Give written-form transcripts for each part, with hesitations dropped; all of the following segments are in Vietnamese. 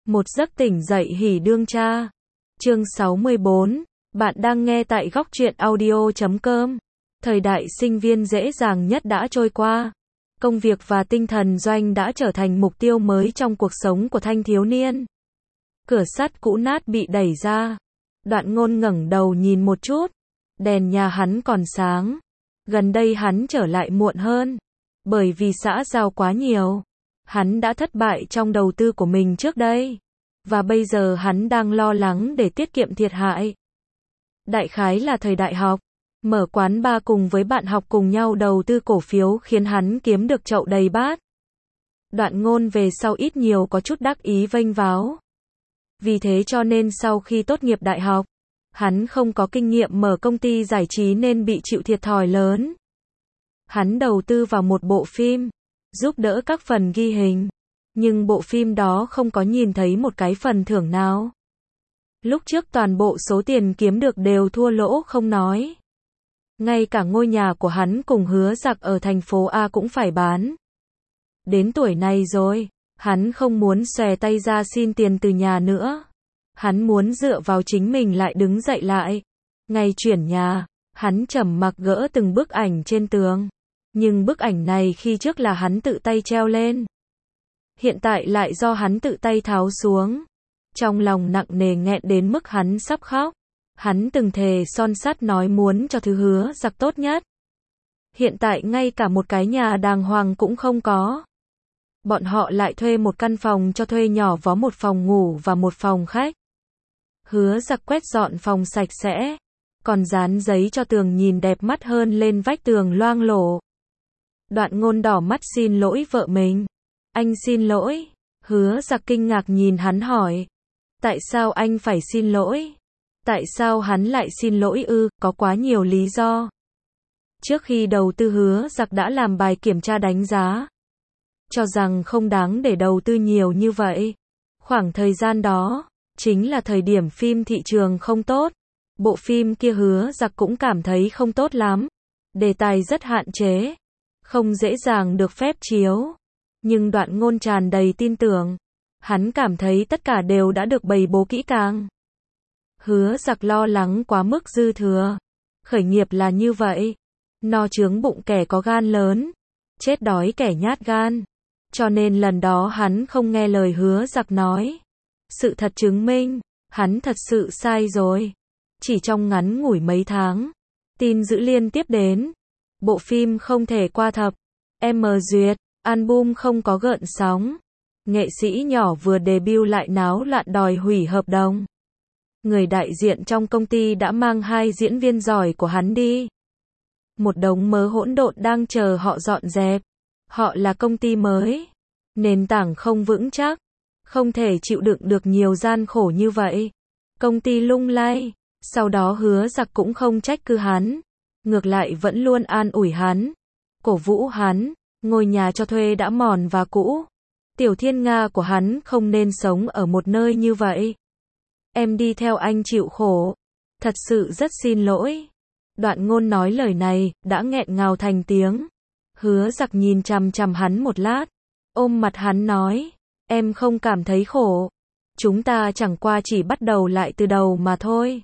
Một giấc tỉnh dậy hỉ đương cha. Chương 64. Bạn đang nghe tại góc truyện audio.com. Thời đại sinh viên dễ dàng nhất đã trôi qua. Công việc và tinh thần doanh đã trở thành mục tiêu mới trong cuộc sống của thanh thiếu niên. Cửa sắt cũ nát bị đẩy ra. Đoạn Ngôn ngẩng đầu nhìn một chút. Đèn nhà hắn còn sáng. Gần đây hắn trở lại muộn hơn. Bởi vì xã giao quá nhiều. Hắn đã thất bại trong đầu tư của mình trước đây. Và bây giờ hắn đang lo lắng để tiết kiệm thiệt hại. Đại khái là thời đại học. Mở quán bar cùng với bạn học cùng nhau đầu tư cổ phiếu khiến hắn kiếm được chậu đầy bát. Đoạn Ngôn về sau ít nhiều có chút đắc ý vênh váo. Vì thế cho nên sau khi tốt nghiệp đại học, hắn không có kinh nghiệm mở công ty giải trí nên bị chịu thiệt thòi lớn. Hắn đầu tư vào một bộ phim, giúp đỡ các phần ghi hình. Nhưng bộ phim đó không có nhìn thấy một cái phần thưởng nào. Lúc trước toàn bộ số tiền kiếm được đều thua lỗ không nói. Ngay cả ngôi nhà của hắn cùng Hứa Giặc ở thành phố A cũng phải bán. Đến tuổi này rồi, hắn không muốn xòe tay ra xin tiền từ nhà nữa. Hắn muốn dựa vào chính mình lại đứng dậy lại. Ngày chuyển nhà, hắn trầm mặc gỡ từng bức ảnh trên tường. Nhưng bức ảnh này khi trước là hắn tự tay treo lên. Hiện tại lại do hắn tự tay tháo xuống. Trong lòng nặng nề nghẹn đến mức hắn sắp khóc. Hắn từng thề son sắt nói muốn cho thứ Hứa Giặc tốt nhất. Hiện tại ngay cả một cái nhà đàng hoàng cũng không có. Bọn họ lại thuê một căn phòng cho thuê nhỏ vó, một phòng ngủ và một phòng khách. Hứa Giặc quét dọn phòng sạch sẽ. Còn dán giấy cho tường nhìn đẹp mắt hơn lên vách tường loang lổ. Đoạn Ngôn đỏ mắt xin lỗi vợ mình. Anh xin lỗi. Hứa Giặc kinh ngạc nhìn hắn hỏi. Tại sao anh phải xin lỗi? Tại sao hắn lại xin lỗi ư? Có quá nhiều lý do. Trước khi đầu tư Hứa Giặc đã làm bài kiểm tra đánh giá. Cho rằng không đáng để đầu tư nhiều như vậy. Khoảng thời gian đó, chính là thời điểm phim thị trường không tốt. Bộ phim kia Hứa Giặc cũng cảm thấy không tốt lắm. Đề tài rất hạn chế. Không dễ dàng được phép chiếu. Nhưng Đoạn Ngôn tràn đầy tin tưởng. Hắn cảm thấy tất cả đều đã được bày bố kỹ càng. Hứa Giặc lo lắng quá mức dư thừa. Khởi nghiệp là như vậy. No chướng bụng kẻ có gan lớn. Chết đói kẻ nhát gan. Cho nên lần đó hắn không nghe lời Hứa Giặc nói. Sự thật chứng minh, hắn thật sự sai rồi. Chỉ trong ngắn ngủi mấy tháng, tin dữ liên tiếp đến. Bộ phim không thể qua thập M duyệt, album không có gợn sóng. Nghệ sĩ nhỏ vừa debut lại náo loạn đòi hủy hợp đồng. Người đại diện trong công ty đã mang 2 diễn viên giỏi của hắn đi. Một đống mớ hỗn độn đang chờ họ dọn dẹp. Họ là công ty mới. Nền tảng không vững chắc. Không thể chịu đựng được nhiều gian khổ như vậy. Công ty lung lay. Sau đó Hứa Giặc cũng không trách cứ hắn. Ngược lại vẫn luôn an ủi hắn. Cổ vũ hắn. Ngôi nhà cho thuê đã mòn và cũ. Tiểu thiên nga của hắn không nên sống ở một nơi như vậy. Em đi theo anh chịu khổ. Thật sự rất xin lỗi. Đoạn Ngôn nói lời này, đã nghẹn ngào thành tiếng. Hứa Giặc nhìn chằm chằm hắn một lát. Ôm mặt hắn nói. Em không cảm thấy khổ. Chúng ta chẳng qua chỉ bắt đầu lại từ đầu mà thôi.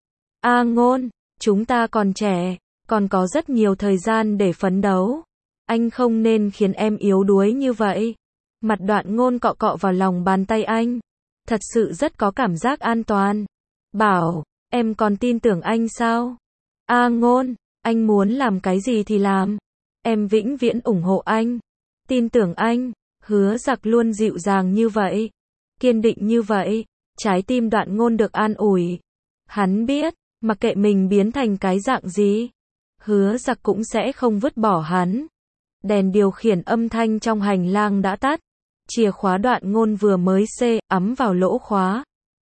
Ngôn, chúng ta còn trẻ. Còn có rất nhiều thời gian để phấn đấu. Anh không nên khiến em yếu đuối như vậy. Mặt Đoạn Ngôn cọ cọ vào lòng bàn tay anh. Thật sự rất có cảm giác an toàn. Bảo, em còn tin tưởng anh sao? Ngôn, anh muốn làm cái gì thì làm. Em vĩnh viễn ủng hộ anh. Tin tưởng anh. Hứa Giặc luôn dịu dàng như vậy. Kiên định như vậy. Trái tim Đoạn Ngôn được an ủi. Hắn biết, mặc kệ mình biến thành cái dạng gì, Hứa Giặc cũng sẽ không vứt bỏ hắn. Đèn điều khiển âm thanh trong hành lang đã tắt. Chìa khóa Đoạn Ngôn vừa mới ắm vào lỗ khóa.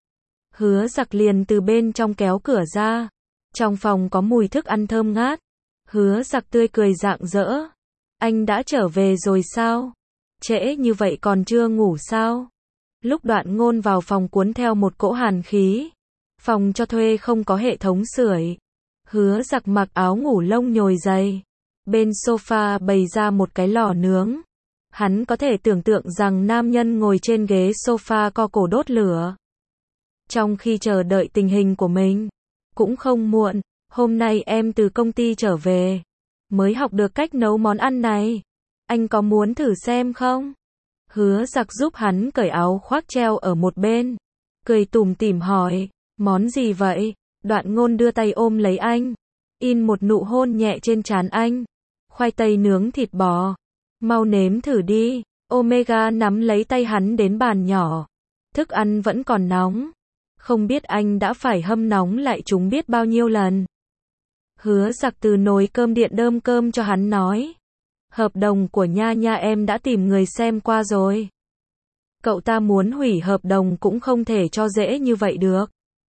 Hứa Giặc liền từ bên trong kéo cửa ra. Trong phòng có mùi thức ăn thơm ngát. Hứa Giặc tươi cười rạng rỡ. Anh đã trở về rồi sao? Trễ như vậy còn chưa ngủ sao? Lúc Đoạn Ngôn vào phòng cuốn theo một cỗ hàn khí. Phòng cho thuê không có hệ thống sưởi. Hứa Giặc mặc áo ngủ lông nhồi dày. Bên sofa bày ra một cái lò nướng. Hắn có thể tưởng tượng rằng nam nhân ngồi trên ghế sofa co cổ đốt lửa. Trong khi chờ đợi tình hình của mình. Cũng không muộn, hôm nay em từ công ty trở về. Mới học được cách nấu món ăn này. Anh có muốn thử xem không? Hứa Giặc giúp hắn cởi áo khoác treo ở một bên. Cười tủm tỉm hỏi, món gì vậy? Đoạn Ngôn đưa tay ôm lấy anh. In một nụ hôn nhẹ trên trán anh. Khoai tây nướng thịt bò. Mau nếm thử đi. Omega nắm lấy tay hắn đến bàn nhỏ. Thức ăn vẫn còn nóng. Không biết anh đã phải hâm nóng lại chúng biết bao nhiêu lần. Hứa Giặc từ nồi cơm điện đơm cơm cho hắn nói. Hợp đồng của Nha Nha em đã tìm người xem qua rồi. Cậu ta muốn hủy hợp đồng cũng không thể cho dễ như vậy được.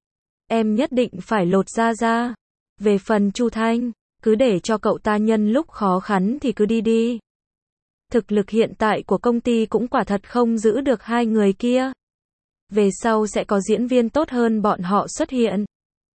Em nhất định phải lột da ra. Về phần Chu Thanh, cứ để cho cậu ta nhân lúc khó khăn thì cứ đi đi. Thực lực hiện tại của công ty cũng quả thật không giữ được hai người kia. Về sau sẽ có diễn viên tốt hơn bọn họ xuất hiện.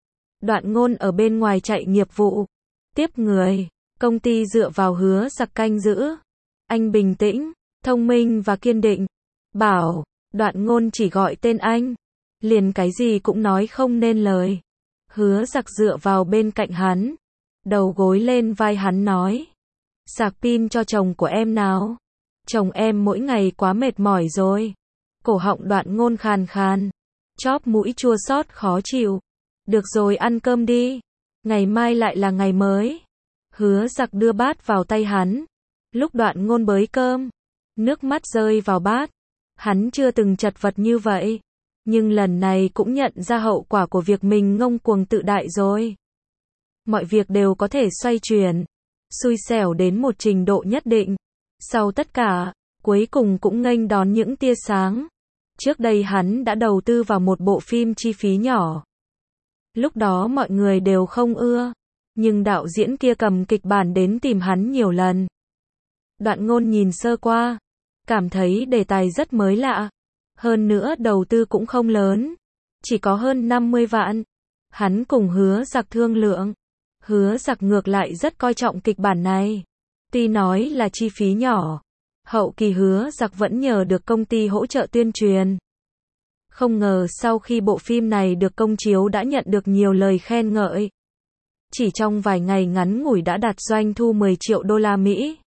Đoạn Ngôn ở bên ngoài chạy nghiệp vụ. Tiếp người. Công ty dựa vào Hứa Giặc canh giữ. Anh bình tĩnh, thông minh và kiên định. Bảo. Đoạn Ngôn chỉ gọi tên anh. Liền cái gì cũng nói không nên lời. Hứa Giặc dựa vào bên cạnh hắn. Đầu gối lên vai hắn nói. Sạc pin cho chồng của em nào. Chồng em mỗi ngày quá mệt mỏi rồi. Cổ họng Đoạn Ngôn khàn khàn. Chóp mũi chua xót khó chịu. Được rồi, ăn cơm đi. Ngày mai lại là ngày mới. Hứa Giặc đưa bát vào tay hắn. Lúc Đoạn Ngôn bới cơm, nước mắt rơi vào bát. Hắn chưa từng chật vật như vậy. Nhưng lần này cũng nhận ra hậu quả của việc mình ngông cuồng tự đại rồi. Mọi việc đều có thể xoay chuyển. Xui xẻo đến một trình độ nhất định. Sau tất cả, cuối cùng cũng nghênh đón những tia sáng. Trước đây hắn đã đầu tư vào một bộ phim chi phí nhỏ. Lúc đó mọi người đều không ưa. Nhưng đạo diễn kia cầm kịch bản đến tìm hắn nhiều lần. Đoạn Ngôn nhìn sơ qua. Cảm thấy đề tài rất mới lạ. Hơn nữa đầu tư cũng không lớn. Chỉ có hơn 50 vạn. Hắn cùng Hứa Giặc thương lượng. Hứa Giặc ngược lại rất coi trọng kịch bản này. Tuy nói là chi phí nhỏ. Hậu kỳ Hứa Giặc vẫn nhờ được công ty hỗ trợ tuyên truyền. Không ngờ sau khi bộ phim này được công chiếu đã nhận được nhiều lời khen ngợi. Chỉ trong vài ngày ngắn ngủi đã đạt doanh thu 10 triệu đô la Mỹ.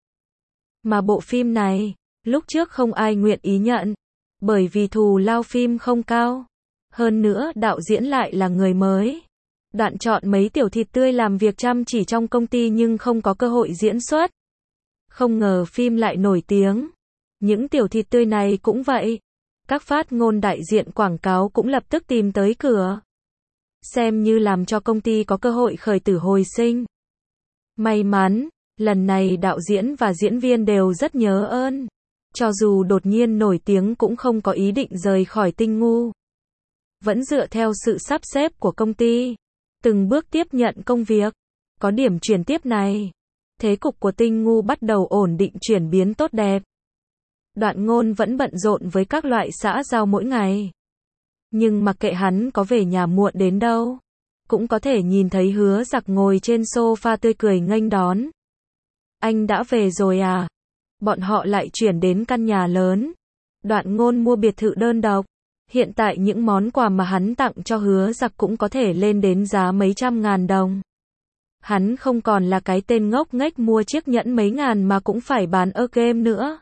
Mà bộ phim này, lúc trước không ai nguyện ý nhận. Bởi vì thù lao phim không cao. Hơn nữa đạo diễn lại là người mới. Đoạn chọn mấy tiểu thịt tươi làm việc chăm chỉ trong công ty nhưng không có cơ hội diễn xuất. Không ngờ phim lại nổi tiếng. Những tiểu thịt tươi này cũng vậy. Các phát ngôn đại diện quảng cáo cũng lập tức tìm tới cửa. Xem như làm cho công ty có cơ hội khởi tử hồi sinh. May mắn, lần này đạo diễn và diễn viên đều rất nhớ ơn. Cho dù đột nhiên nổi tiếng cũng không có ý định rời khỏi Tinh Ngu. Vẫn dựa theo sự sắp xếp của công ty. Từng bước tiếp nhận công việc. Có điểm chuyển tiếp này. Thế cục của Tinh Ngu bắt đầu ổn định chuyển biến tốt đẹp. Đoạn Ngôn vẫn bận rộn với các loại xã giao mỗi ngày. Nhưng mặc kệ hắn có về nhà muộn đến đâu, cũng có thể nhìn thấy Hứa Giặc ngồi trên sofa tươi cười nghênh đón. Anh đã về rồi à? Bọn họ lại chuyển đến căn nhà lớn. Đoạn Ngôn mua biệt thự đơn độc. Hiện tại những món quà mà hắn tặng cho Hứa Giặc cũng có thể lên đến giá mấy trăm ngàn đồng. Hắn không còn là cái tên ngốc nghếch mua chiếc nhẫn mấy ngàn mà cũng phải bán ở game nữa.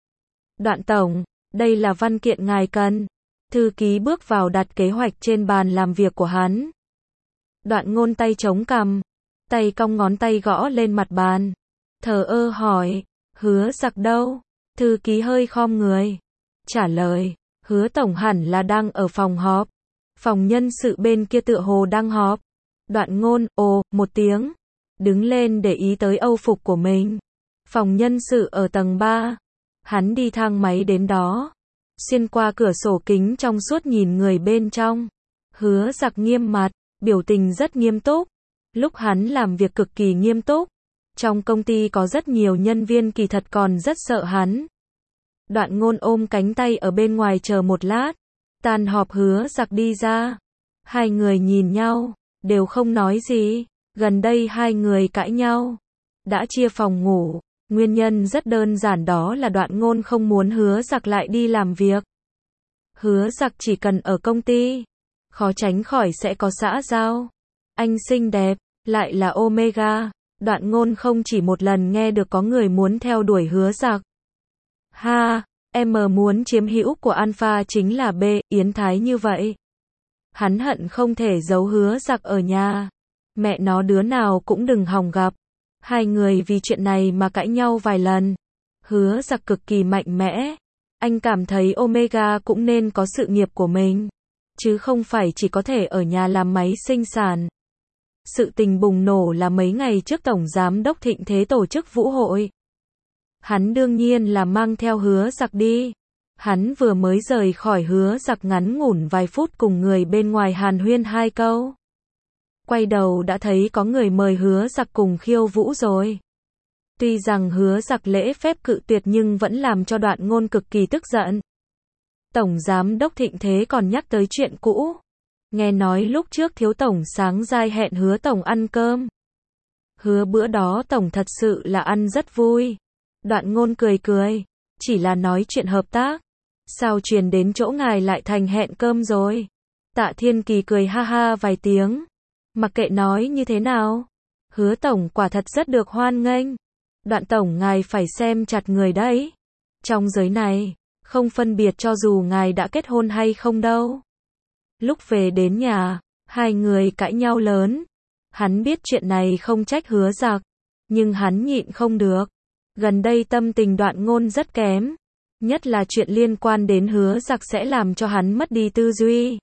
Đoạn tổng, đây là văn kiện ngài cần. Thư ký bước vào đặt kế hoạch trên bàn làm việc của hắn. Đoạn Ngôn tay chống cằm, tay cong ngón tay gõ lên mặt bàn. Thờ ơ hỏi, Hứa Giặc đâu? Thư ký hơi khom người. Trả lời, Hứa tổng hẳn là đang ở phòng họp. Phòng nhân sự bên kia tựa hồ đang họp. Đoạn Ngôn, ồ, một tiếng. Đứng lên để ý tới âu phục của mình. Phòng nhân sự ở tầng 3. Hắn đi thang máy đến đó. Xuyên qua cửa sổ kính trong suốt nhìn người bên trong. Hứa Giặc nghiêm mặt, biểu tình rất nghiêm túc. Lúc hắn làm việc cực kỳ nghiêm túc. Trong công ty có rất nhiều nhân viên kỳ thật còn rất sợ hắn. Đoạn Ngôn ôm cánh tay ở bên ngoài chờ một lát. Tan họp Hứa Giặc đi ra. Hai người nhìn nhau, đều không nói gì. Gần đây hai người cãi nhau. Đã chia phòng ngủ. Nguyên nhân rất đơn giản, đó là Đoạn Ngôn không muốn Hứa Giặc lại đi làm việc. Hứa Giặc chỉ cần ở công ty, khó tránh khỏi sẽ có xã giao. Anh xinh đẹp, lại là Omega. Đoạn Ngôn không chỉ một lần nghe được có người muốn theo đuổi Hứa Giặc. Ha, M muốn chiếm hữu của Alpha chính là B, Yến Thái như vậy. Hắn hận không thể giấu Hứa Giặc ở nhà. Mẹ nó đứa nào cũng đừng hòng gặp. Hai người vì chuyện này mà cãi nhau vài lần. Hứa Giặc cực kỳ mạnh mẽ. Anh cảm thấy Omega cũng nên có sự nghiệp của mình, chứ không phải chỉ có thể ở nhà làm máy sinh sản. Sự tình bùng nổ là mấy ngày trước Tổng Giám đốc Thịnh Thế tổ chức vũ hội. Hắn đương nhiên là mang theo Hứa Giặc đi. Hắn vừa mới rời khỏi, Hứa Giặc ngắn ngủn vài phút cùng người bên ngoài hàn huyên 2 câu. Quay đầu đã thấy có người mời Hứa Giặc cùng khiêu vũ rồi. Tuy rằng Hứa Giặc lễ phép cự tuyệt nhưng vẫn làm cho Đoạn Ngôn cực kỳ tức giận. Tổng Giám đốc Thịnh Thế còn nhắc tới chuyện cũ. Nghe nói lúc trước Thiếu Tổng sáng dai hẹn Hứa Tổng ăn cơm. Hứa bữa đó Tổng thật sự là ăn rất vui. Đoạn Ngôn cười cười. Chỉ là nói chuyện hợp tác. Sao truyền đến chỗ ngài lại thành hẹn cơm rồi? Tạ Thiên Kỳ cười ha ha vài tiếng. Mặc kệ nói như thế nào, Hứa Tổng quả thật rất được hoan nghênh. Đoạn Tổng ngài phải xem chặt người đấy. Trong giới này, không phân biệt cho dù ngài đã kết hôn hay không đâu. Lúc về đến nhà, hai người cãi nhau lớn. Hắn biết chuyện này không trách Hứa Giặc, nhưng hắn nhịn không được. Gần đây tâm tình Đoạn Ngôn rất kém. Nhất là chuyện liên quan đến Hứa Giặc sẽ làm cho hắn mất đi tư duy.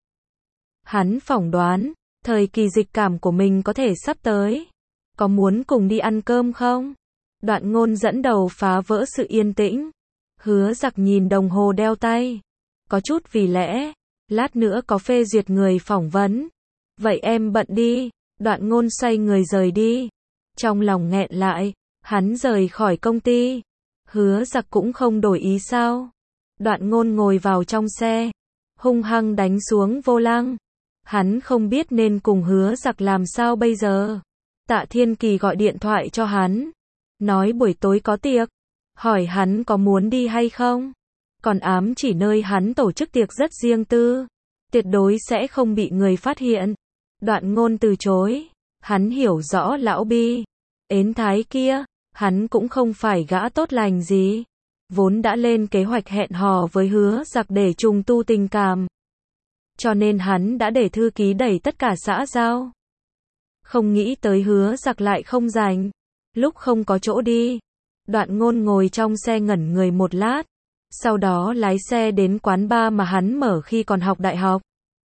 Hắn phỏng đoán, thời kỳ dịch cảm của mình có thể sắp tới. Có muốn cùng đi ăn cơm không? Đoạn Ngôn dẫn đầu phá vỡ sự yên tĩnh. Hứa Giặc nhìn đồng hồ đeo tay. Có chút vì lẽ, lát nữa có phê duyệt người phỏng vấn. Vậy em bận đi. Đoạn Ngôn xoay người rời đi. Trong lòng nghẹn lại, hắn rời khỏi công ty. Hứa Giặc cũng không đổi ý sao? Đoạn Ngôn ngồi vào trong xe, hung hăng đánh xuống vô lăng. Hắn không biết nên cùng Hứa Giặc làm sao bây giờ. Tạ Thiên Kỳ gọi điện thoại cho hắn, nói buổi tối có tiệc, hỏi hắn có muốn đi hay không. Còn ám chỉ nơi hắn tổ chức tiệc rất riêng tư, tuyệt đối sẽ không bị người phát hiện. Đoạn Ngôn từ chối. Hắn hiểu rõ lão Bi, Yến Thái kia, hắn cũng không phải gã tốt lành gì. Vốn đã lên kế hoạch hẹn hò với Hứa Giặc để trùng tu tình cảm, cho nên hắn đã để thư ký đẩy tất cả xã giao. Không nghĩ tới Hứa Giặc lại không rảnh. Lúc không có chỗ đi, Đoạn Ngôn ngồi trong xe ngẩn người một lát, sau đó lái xe đến quán bar mà hắn mở khi còn học đại học.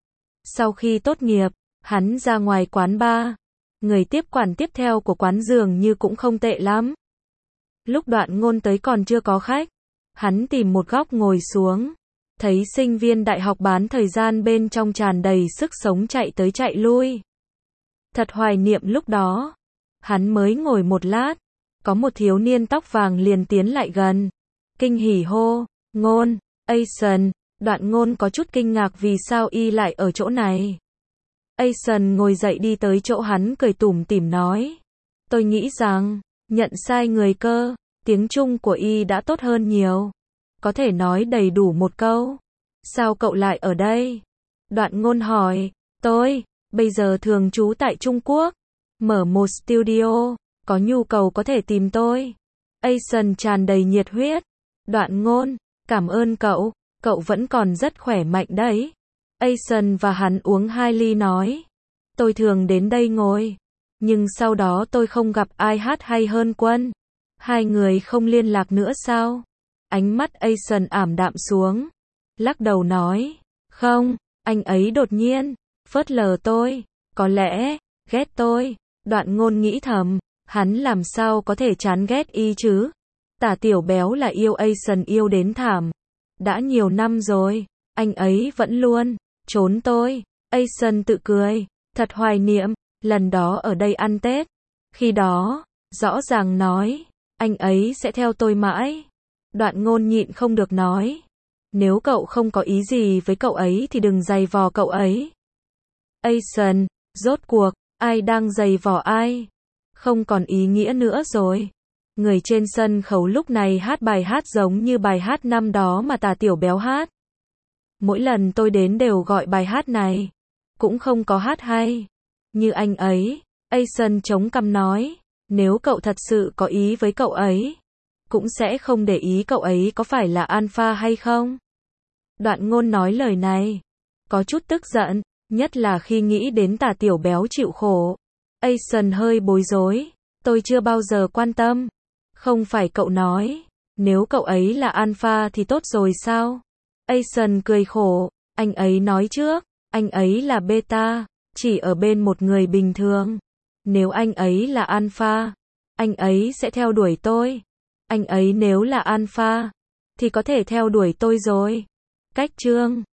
Sau khi tốt nghiệp, hắn ra ngoài quán bar. Người tiếp quản tiếp theo của quán dường như cũng không tệ lắm. Lúc Đoạn Ngôn tới còn chưa có khách, hắn tìm một góc ngồi xuống. Thấy sinh viên đại học bán thời gian bên trong tràn đầy sức sống chạy tới chạy lui. Thật hoài niệm lúc đó. Hắn mới ngồi một lát, có một thiếu niên tóc vàng liền tiến lại gần. Kinh hỉ hô, Ngôn, Ason. Đoạn Ngôn có chút kinh ngạc vì sao y lại ở chỗ này. Ason ngồi dậy đi tới chỗ hắn cười tủm tỉm nói. Tôi nghĩ rằng, nhận sai người cơ, tiếng Trung của y đã tốt hơn nhiều. Có thể nói đầy đủ một câu. Sao cậu lại ở đây? Đoạn Ngôn hỏi. Tôi, bây giờ thường trú tại Trung Quốc. Mở một studio, có nhu cầu có thể tìm tôi. Ason tràn đầy nhiệt huyết. Đoạn Ngôn, cảm ơn cậu, cậu vẫn còn rất khỏe mạnh đấy. Ason và hắn uống 2 ly nói. Tôi thường đến đây ngồi, nhưng sau đó tôi không gặp ai hát hay hơn Quân. Hai người không liên lạc nữa sao? Ánh mắt Ason ảm đạm xuống, lắc đầu nói. Không, anh ấy đột nhiên phớt lờ tôi, có lẽ ghét tôi. Đoạn Ngôn nghĩ thầm, hắn làm sao có thể chán ghét y chứ? Tả Tiểu Béo là yêu Ason yêu đến thảm. Đã nhiều năm rồi, anh ấy vẫn luôn trốn tôi. Ason tự cười, thật hoài niệm, lần đó ở đây ăn Tết. Khi đó, rõ ràng nói, anh ấy sẽ theo tôi mãi. Đoạn Ngôn nhịn không được nói. Nếu cậu không có ý gì với cậu ấy thì đừng giày vò cậu ấy. Ason, rốt cuộc, ai đang giày vò ai? Không còn ý nghĩa nữa rồi. Người trên sân khấu lúc này hát bài hát giống như bài hát năm đó mà Tà Tiểu Béo hát. Mỗi lần tôi đến đều gọi bài hát này. Cũng không có hát hay như anh ấy. Ason chống cằm nói. Nếu cậu thật sự có ý với cậu ấy, cũng sẽ không để ý cậu ấy có phải là alpha hay không. Đoạn Ngôn nói lời này, có chút tức giận, nhất là khi nghĩ đến Tà Tiểu Béo chịu khổ. Ason hơi bối rối. Tôi chưa bao giờ quan tâm. Không phải cậu nói, nếu cậu ấy là alpha thì tốt rồi sao? Ason cười khổ. Anh ấy nói trước, anh ấy là beta, chỉ ở bên một người bình thường. Nếu anh ấy là alpha, anh ấy sẽ theo đuổi tôi. Anh ấy nếu là alpha, thì có thể theo đuổi tôi rồi. Cách chương